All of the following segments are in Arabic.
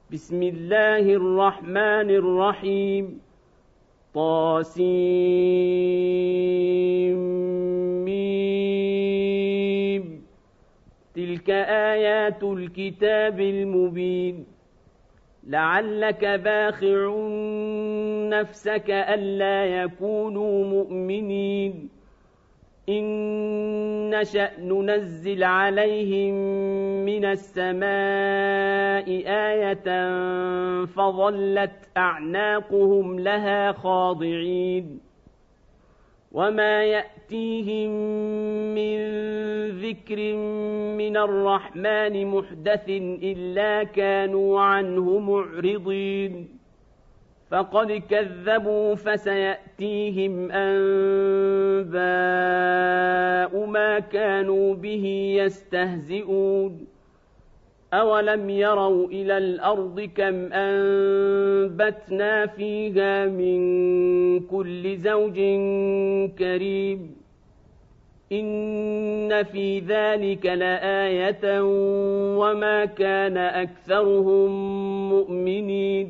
بسم الله الرحمن الرحيم طاسيم تلك آيات الكتاب المبين لعلك باخع نفسك ألا يكونوا مؤمنين إن نشأ ننزل عليهم من السماء آية فظلت أعناقهم لها خاضعين وما يأتيهم من ذكر من الرحمن محدث إلا كانوا عنه معرضين فقد كذبوا فسيأتيهم أنباء ما كانوا به يستهزئون أولم يروا إلى الأرض كم أنبتنا فيها من كل زوج كريم إن في ذلك لآية وما كان أكثرهم مؤمنين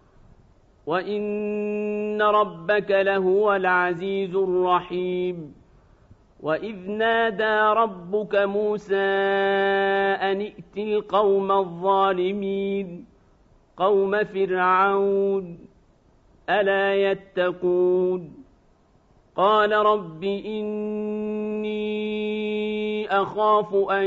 وإن ربك لهو العزيز الرحيم وإذ نادى ربك موسى أن ائت القوم الظالمين قوم فرعون ألا يتقون قال رب إني أخاف أن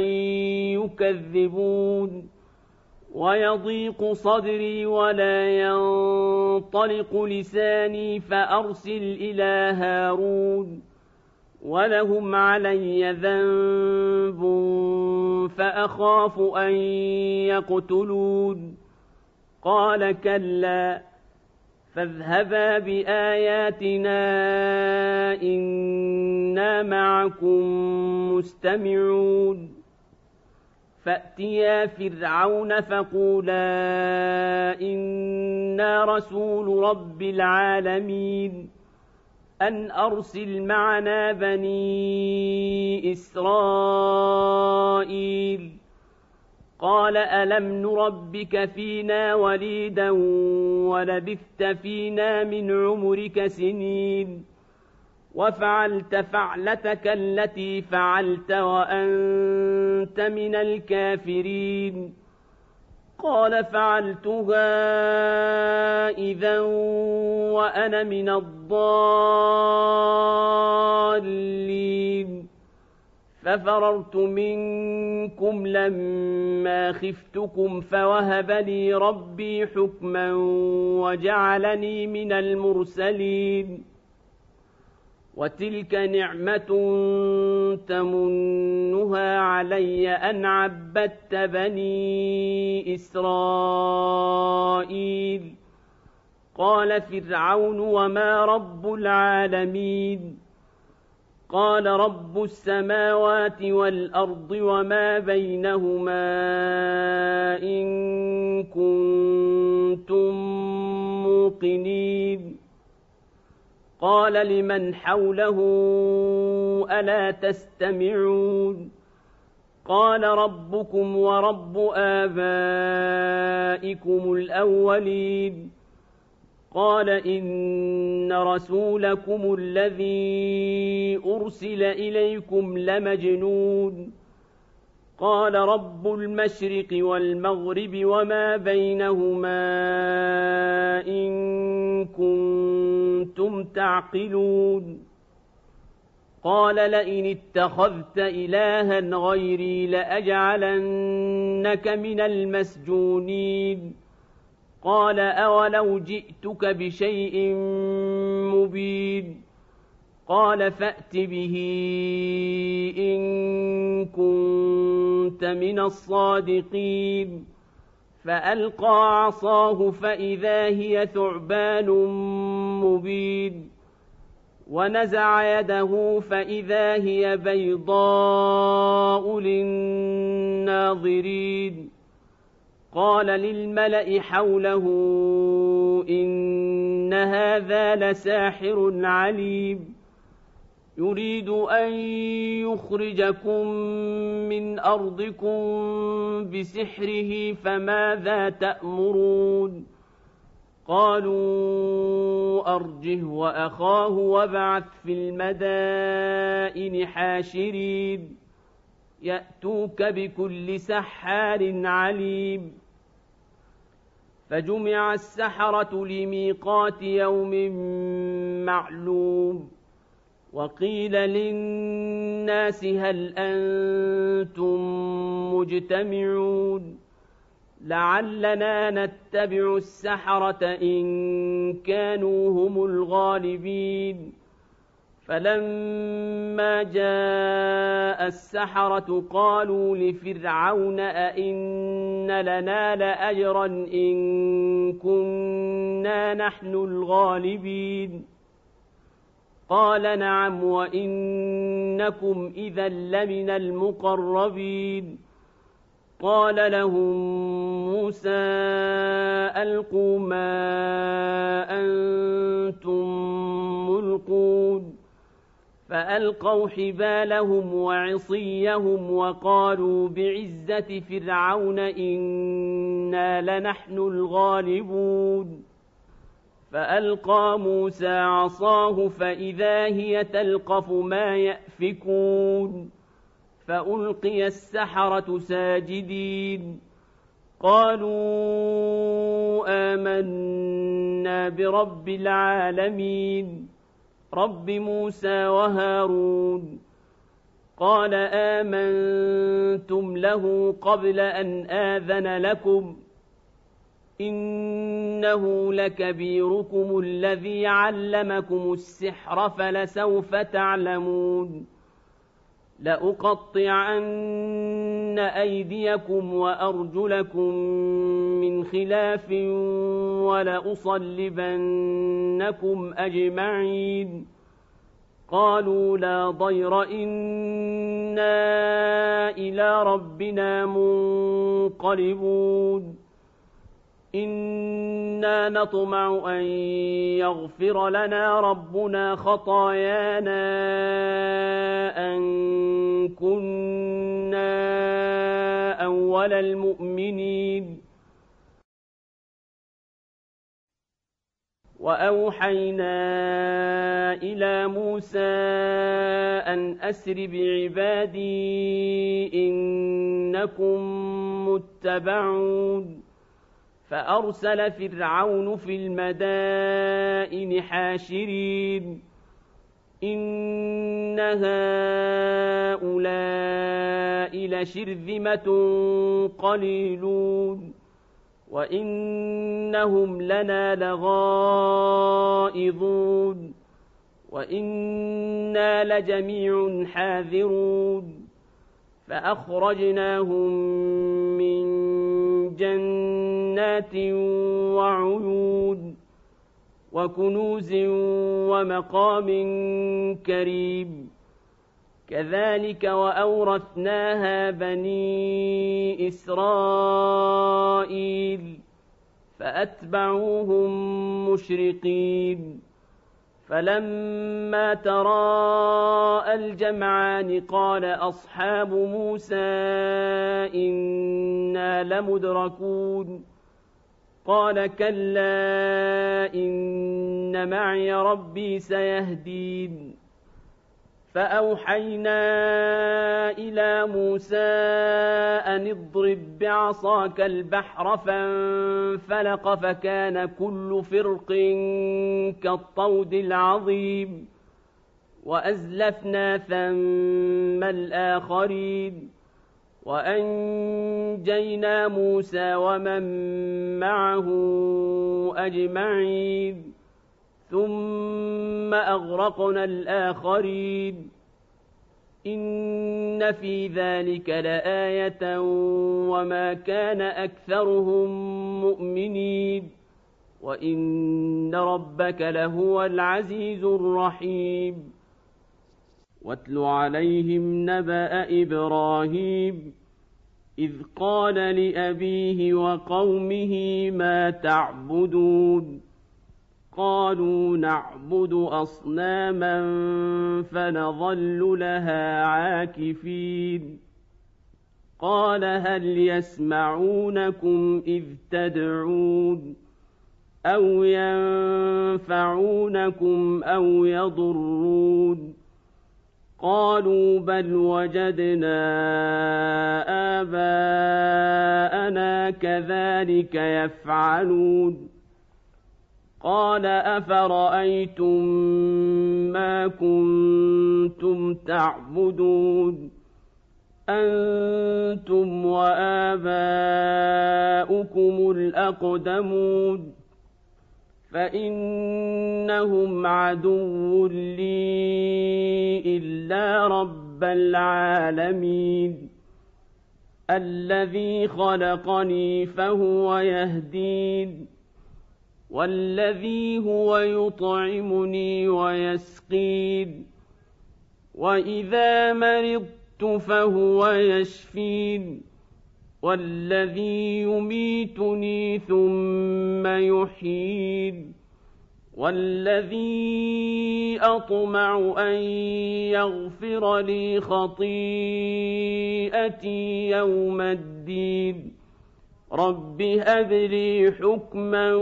يكذبون ويضيق صدري ولا ينطلق لساني فأرسل إلى هارون ولهم علي ذنب فأخاف أن يقتلون قال كلا فاذهبا بآياتنا إنا معكم مستمعون فأتيا فرعون فقولا إنا رسول رب العالمين أن أرسل معنا بني إسرائيل قال ألم نربك فينا وليدا ولبثت فينا من عمرك سنين وفعلت فعلتك التي فعلت وأنت من الكافرين قال فعلتها إذا وأنا من الضالين ففررت منكم لما خفتكم فوهب لي ربي حكما وجعلني من المرسلين وتلك نعمة تمنها علي أن عبدت بني إسرائيل قال فرعون وما رب العالمين قال رب السماوات والأرض وما بينهما إن كنتم موقنين قال لمن حوله ألا تستمعون قال ربكم ورب آبائكم الأولين قال إن رسولكم الذي أرسل إليكم لمجنون قال رب المشرق والمغرب وما بينهما إن كنتم تعقلون قال لئن اتخذت إلها غيري لأجعلنك من المسجونين قال أولو جئتك بشيء مبين قال فأت به إن كنت من الصادقين فألقى عصاه فإذا هي ثعبان مبين ونزع يده فإذا هي بيضاء للناظرين قال للملأ حوله إن هذا لساحر عليم يريد أن يخرجكم من أرضكم بسحره فماذا تأمرون قالوا أرجه وأخاه وابعث في المدائن حاشرين يأتوك بكل سحار عليم فجمع السحرة لميقات يوم معلوم وقيل للناس هل أنتم مجتمعون لعلنا نتبع السحرة إن كانوا هم الغالبين فلما جاء السحرة قالوا لفرعون أئن لنا لأجرا إن كنا نحن الغالبين قال نعم وإنكم إذا لمن المقربين قال لهم موسى ألقوا ما أنتم ملقون فألقوا حبالهم وعصيهم وقالوا بعزة فرعون إنا لنحن الغالبون فألقى موسى عصاه فإذا هي تلقف ما يأفكون فألقي السحرة ساجدين قالوا آمنا برب العالمين رب موسى وهارون قال آمنتم له قبل أن آذن لكم إنه لكبيركم الذي علمكم السحر فلسوف تعلمون لأقطعن أيديكم وأرجلكم من خلاف ولأصلبنكم أجمعين قالوا لا ضير إنا إلى ربنا منقلبون إنا نطمع أن يغفر لنا ربنا خطايانا أن كنا أول المؤمنين وأوحينا إلى موسى أن أسر بعبادي إنكم متبعون فأرسل فرعون في المدائن حاشرين إن هؤلاء لشرذمة قليلون وإنهم لنا لغائظون وإنا لجميع حاذرون فأخرجناهم من جنات وعيون وكنوز ومقام كريم كذلك وأورثناها بني إسرائيل فأتبعوهم مشرقين فلما تراءى الجمعان قال أصحاب موسى إنا لمدركون قال كلا إن معي ربي سيهدين فأوحينا إلى موسى أن اضرب بعصاك البحر فانفلق فكان كل فرق كالطود العظيم وأزلفنا ثم الآخرين وأنجينا موسى ومن معه أجمعين ثم أغرقنا الآخرين إن في ذلك لآية وما كان أكثرهم مؤمنين وإن ربك لهو العزيز الرحيم واتل عليهم نبأ إبراهيم إذ قال لأبيه وقومه ما تعبدون قالوا نعبد أصناما فنظل لها عاكفين قال هل يسمعونكم إذ تدعون أو ينفعونكم أو يضرون قالوا بل وجدنا آباءنا كذلك يفعلون قال أفرأيتم ما كنتم تعبدون أنتم وآباؤكم الأقدمون فإنهم عدو لي إلا رب العالمين الذي خلقني فهو يهدين والذي هو يطعمني ويسقين وإذا مرضت فهو يشفين والذي يميتني ثم يحيين والذي أطمع أن يغفر لي خطيئتي يوم الدين رب هب لي حكما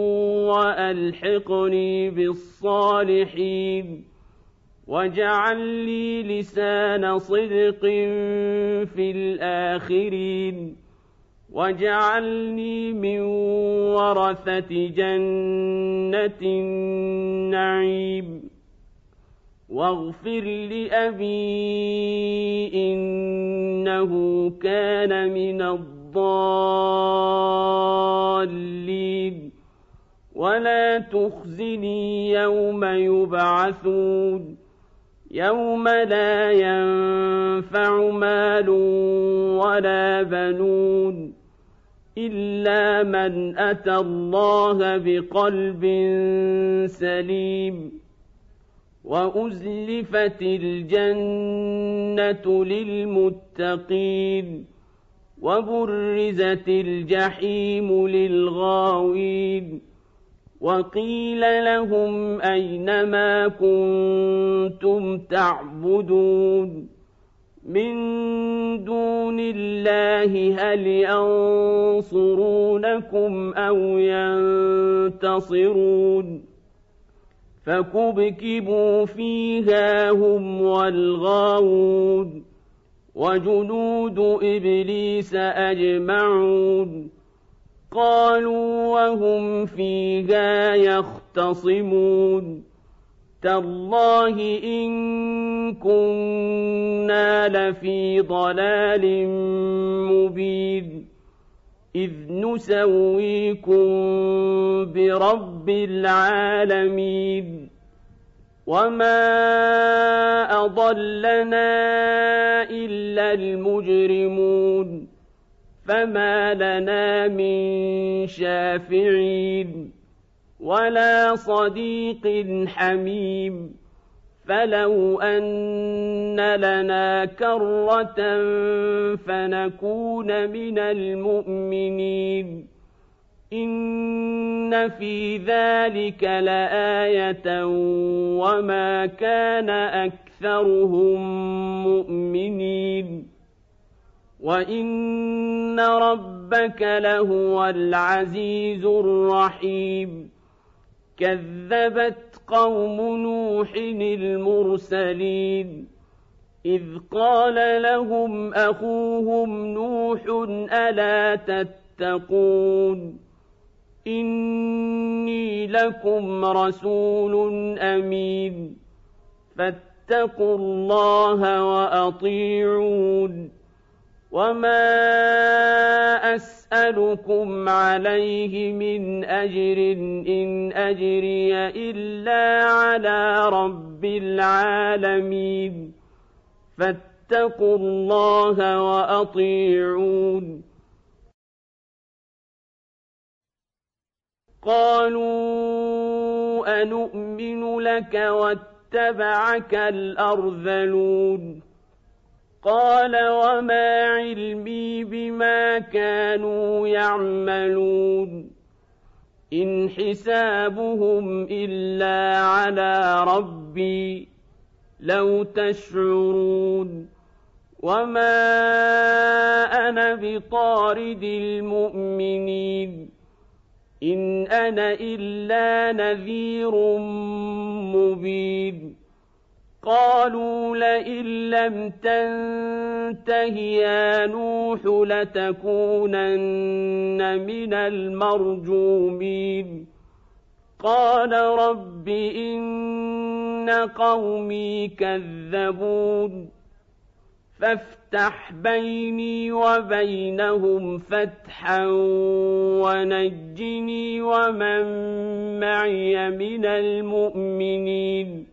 وألحقني بالصالحين واجعل لي لسان صدق في الآخرين واجعلني من ورثة جنة النعيم واغفر لأبي إنه كان من الضالين ولا تخزني يوم يبعثون يوم لا ينفع مال ولا بنون إلا من أتى الله بقلب سليم وأزلفت الجنة للمتقين وبرزت الجحيم للغاوين وقيل لهم أين ما كنتم تعبدون من دون الله هل ينصرونكم أو ينتصرون فكبكبوا فيها هم والغاوون وجنود إبليس أجمعون قالوا وهم فيها يختصمون تالله إن كنا لفي ضلال مبين إذ نسويكم برب العالمين وما أضلنا إلا المجرمون فما لنا من شافعين ولا صديق حميم فلو أن لنا كرة فنكون من المؤمنين إن في ذلك لآية وما كان أكثرهم مؤمنين وإن ربك لهو العزيز الرحيم كذبت قوم نوح المرسلين إذ قال لهم أخوهم نوح ألا تتقون إني لكم رسول أمين فاتقوا الله وأطيعون وما أسألكم عليه من أجر إن أجري إلا على رب العالمين فاتقوا الله وأطيعون قالوا أنؤمن لك واتبعك الأرذلون قال وما علمي بما كانوا يعملون إن حسابهم إلا على ربي لو تشعرون وما أنا بطارد المؤمنين إن أنا إلا نذير مبين قالوا لئن لم تنته يا نوح لتكونن من المرجومين قال رب إن قومي كذبون فافتح بيني وبينهم فتحا ونجني ومن معي من المؤمنين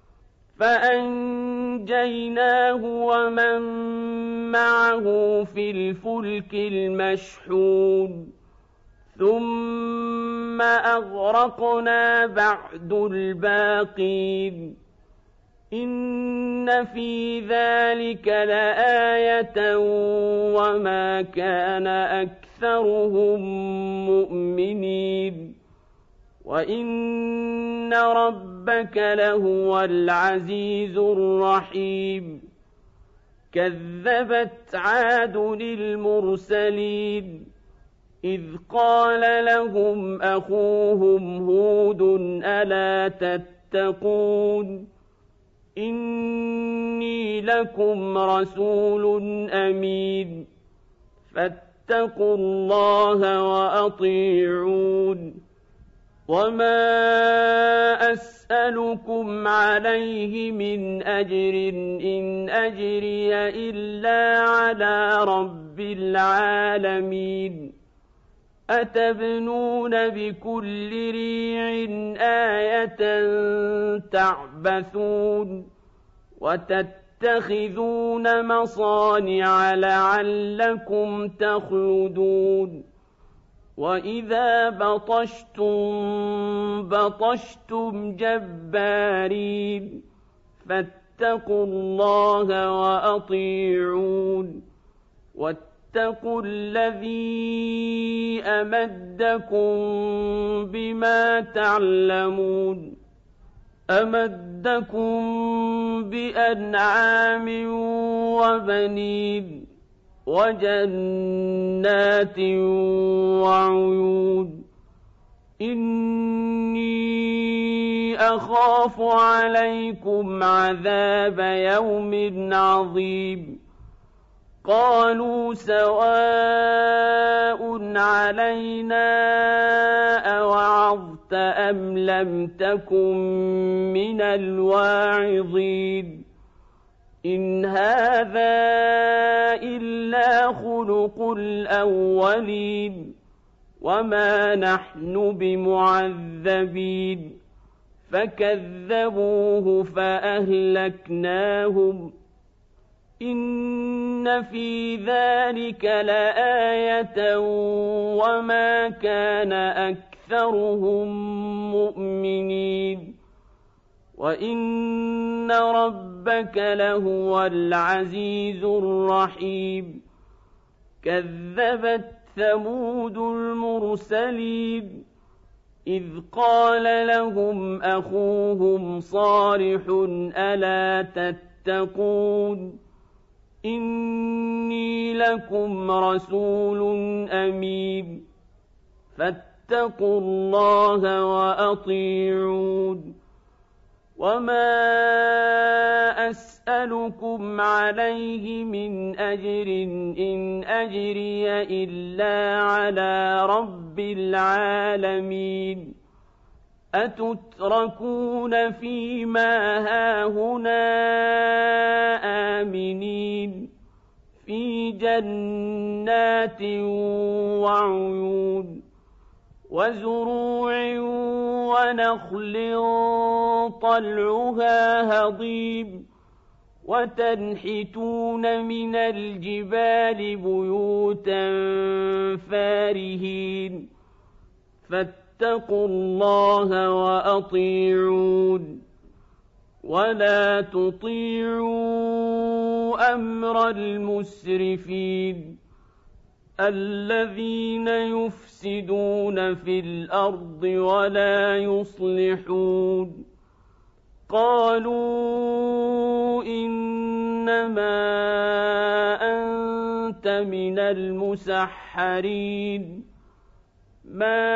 فأنجيناه ومن معه في الفلك المشحون ثم أغرقنا بعد الباقين إن في ذلك لآية وما كان أكثرهم مؤمنين وإن ربك لهو العزيز الرحيم كذبت عاد المرسلين إذ قال لهم أخوهم هود ألا تتقون إني لكم رسول أمين فاتقوا الله وأطيعون وما أسألكم عليه من أجر إن أجري إلا على رب العالمين أتبنون بكل ريع آية تعبثون وتتخذون مصانع لعلكم تخلدون وإذا بطشتم جبارين فاتقوا الله وأطيعون واتقوا الذي أمدكم بما تعلمون أمدكم بأنعام وبنين وجنات وعيون إني أخاف عليكم عذاب يوم عظيم قالوا سواء علينا أوعظت أم لم تكن من الواعظين إن هذا إلا خلق الأولين وما نحن بمعذبين فكذبوه فأهلكناهم إن في ذلك لآية وما كان أكثرهم مؤمنين وإن ربك لهو العزيز الرحيم كذبت ثمود المرسلين إذ قال لهم أخوهم صالح ألا تتقون إني لكم رسول أمين فاتقوا الله وأطيعون وما أسألكم عليه من أجر إن أجري إلا على رب العالمين أتتركون فيما هاهنا آمنين في جنات وعيون وزروع ونخل طلعها هضيم وتنحتون من الجبال بيوتا فارهين فاتقوا الله وأطيعون ولا تطيعوا أمر المسرفين الذين يفسدون في الأرض ولا يصلحون قالوا إنما أنت من المسحرين ما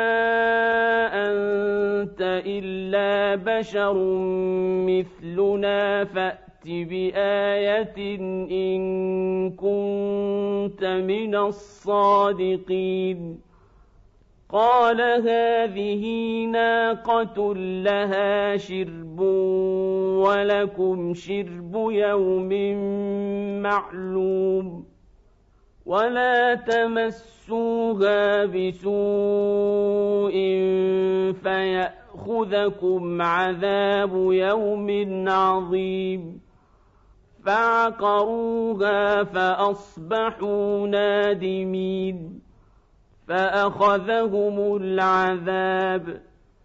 أنت إلا بشر مثلنا فأت بآية إن كنت من الصادقين قال هذه ناقة لها شرب ولكم شرب يوم معلوم ولا تمسوها بسوء فيأخذكم عذاب يوم عظيم فعقروها فأصبحوا نادمين فأخذهم العذاب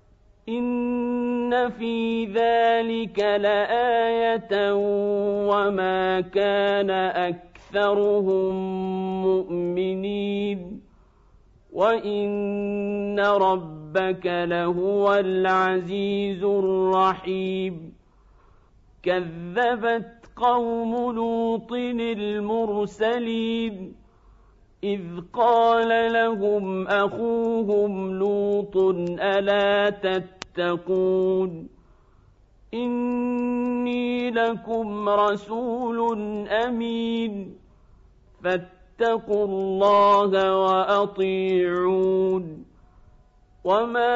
إن في ذلك لآية وما كان أكثرهم مؤمنين وإن ربك لهو العزيز الرحيم كذبت قوم لوط المرسلين إذ قال لهم أخوهم لوط ألا تتقون إني لكم رسول أمين فاتقوا الله وأطيعون وما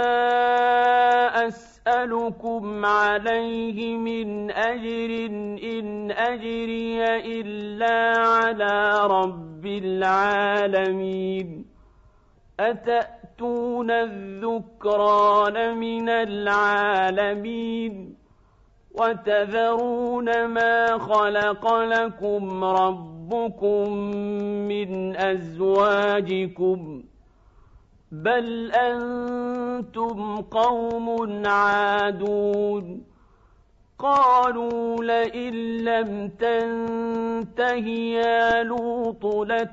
أسألكم عليه من أجر إن أجري إلا على رب العالمين أتأتون الذكران من العالمين وتذرون ما خلق لكم ربكم من أزواجكم بل أنتم قوم عادون قالوا لئن لم تنته يا لوط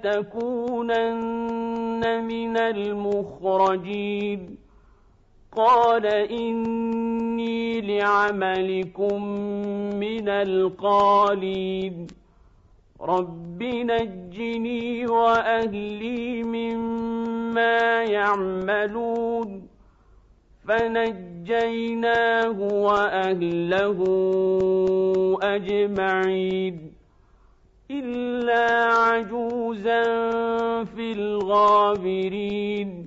لتكونن من المخرجين قال إني لعملكم من القالين رب نجني وأهلي مما يعملون فنجيناه وأهله أجمعين إلا عجوزا في الغابرين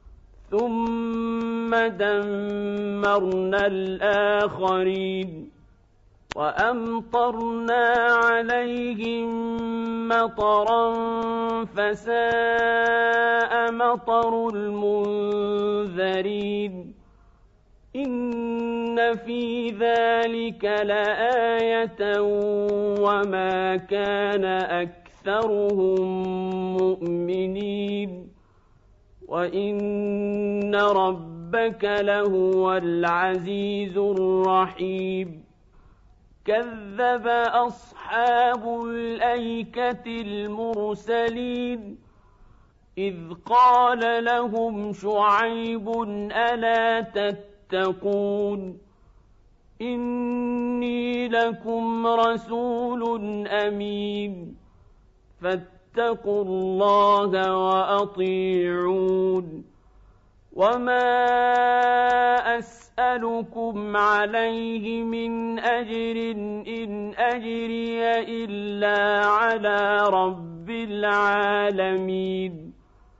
ثم دمرنا الآخرين وأمطرنا عليهم مطرا فساء مطر المنذرين إن في ذلك لآية وما كان أكثرهم مؤمنين وإن ربك لهو العزيز الرحيم كذب أصحاب الأيكة المرسلين إذ قال لهم شعيب ألا تتقون إني لكم رسول أمين فاتقوا الله وأطيعون وما أسألكم عليه من أجر إن أجري إلا على رب العالمين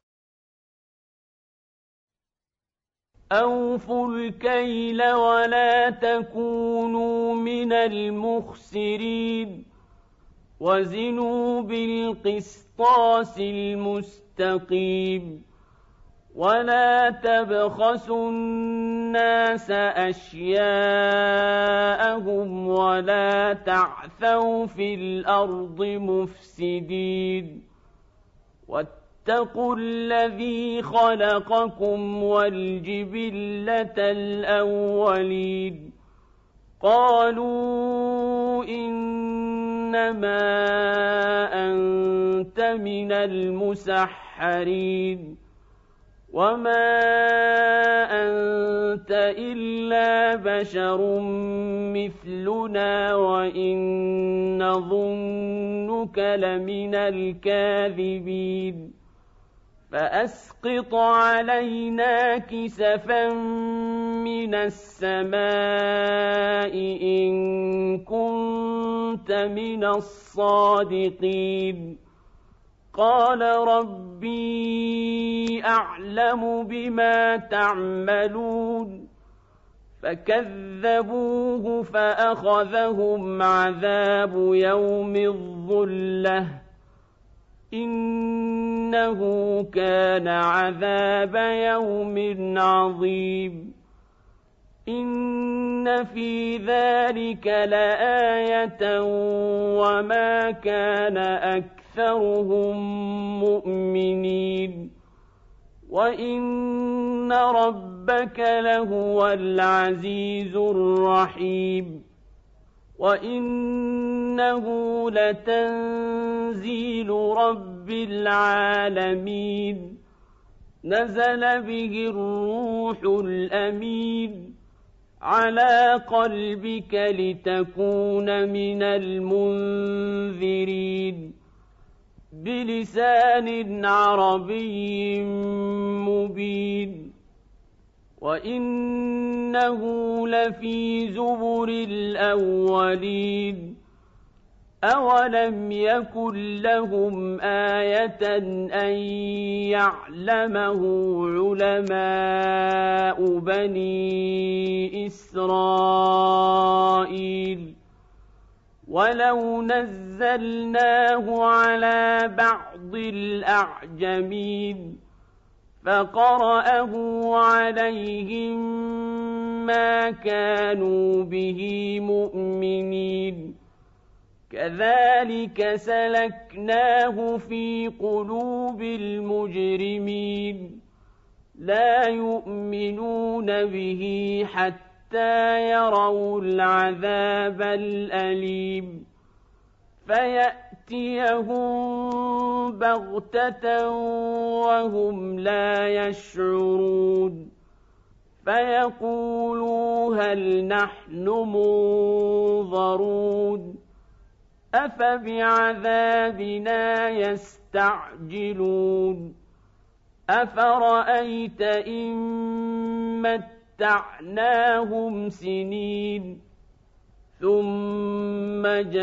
أوفوا الكيل ولا تكونوا من المخسرين وزنوا بالقسطاس المستقيم ولا تبخسوا الناس أشياءهم ولا تعثوا في الأرض مفسدين واتقوا الذي خلقكم والجبلة الأولين قالوا إن إنما أنت من المسحرين وما أنت إلا بشر مثلنا وإن نظنك لمن الكاذبين فأسقط علينا كسفا من السماء إن كنت من الصادقين قال ربي أعلم بما تعملون فكذبوه فأخذهم عذاب يوم الظلة إنه كان عذاب يوم عظيم إن في ذلك لآية وما كان أكثرهم مؤمنين وإن ربك لهو العزيز الرحيم وإنه لتنزيل رب العالمين نزل به الروح الأمين على قلبك لتكون من المنذرين بلسان عربي مبين وإنه لفي زبر الأولين أولم يكن لهم آية أن يعلمه علماء بني إسرائيل ولو نزلناه على بعض الأعجمين فقرأه عليهم ما كانوا به مؤمنين كذلك سلكناه في قلوب المجرمين لا يؤمنون به حتى يروا العذاب الأليم فيأتيهم بغتة وهم لا يشعرون فيقولوا هل نحن منظرون أفبعذابنا يستعجلون أفرأيت إن متعناهم سنين ثم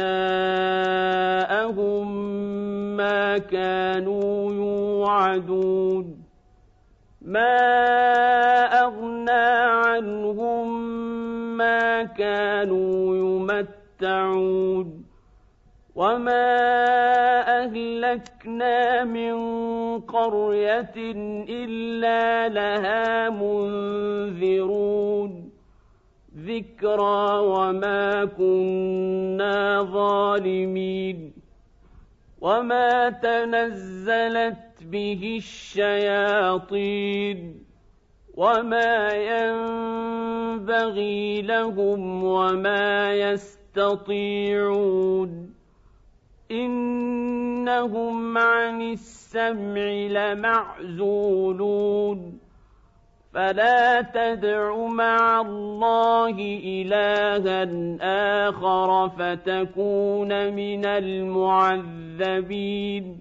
جاءهم ما كانوا يوعدون ما أغنى عنهم ما كانوا يمتعون وما أهلكنا من قرية إلا لها منذرون ذكرى وما كنا ظالمين وما تنزلت به الشياطين وما ينبغي لهم وما يستطيعون إنهم عن السمع لمعزولون فلا تدع مع الله إلها آخر فتكون من المعذبين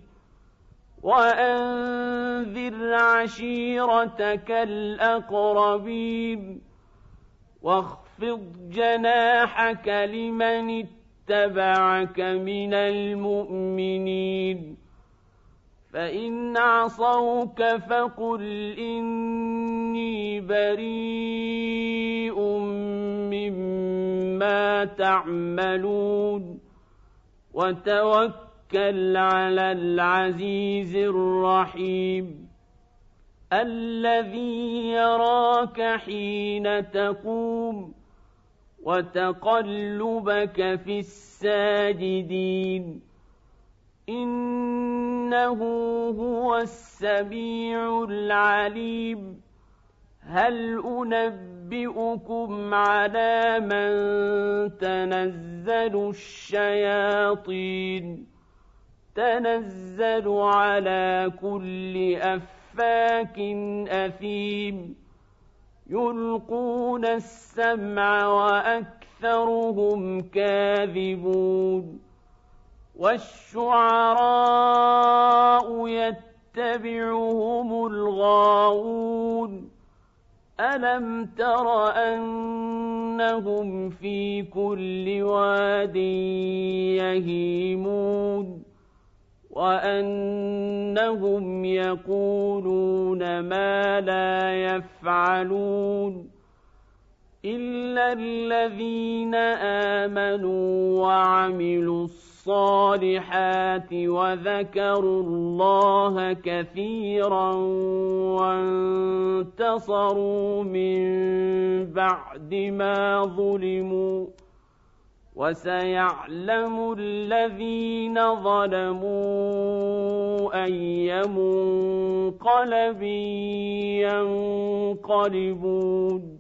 وأنذر عشيرتك الأقربين واخفض جناحك لمن اتبعك من المؤمنين فإن عصوك فقل إني بريء مما تعملون وتوكل على العزيز الرحيم الذي يراك حين تقوم وتقلبك في الساجدين إنه هو السميع العليم هل أنبئكم على من تنزل الشياطين تنزل على كل أفاك أثيم يلقون السمع وأكثرهم كاذبون والشعراء يتبعهم الغاوون ألم تر أنهم في كل واد يهيمون وأنهم يقولون ما لا يفعلون إلا الذين آمنوا وعملوا الصالحات وذكروا الله كثيرا وانتصروا من بعد ما ظلموا وسيعلم الذين ظلموا أي منقلب ينقلبون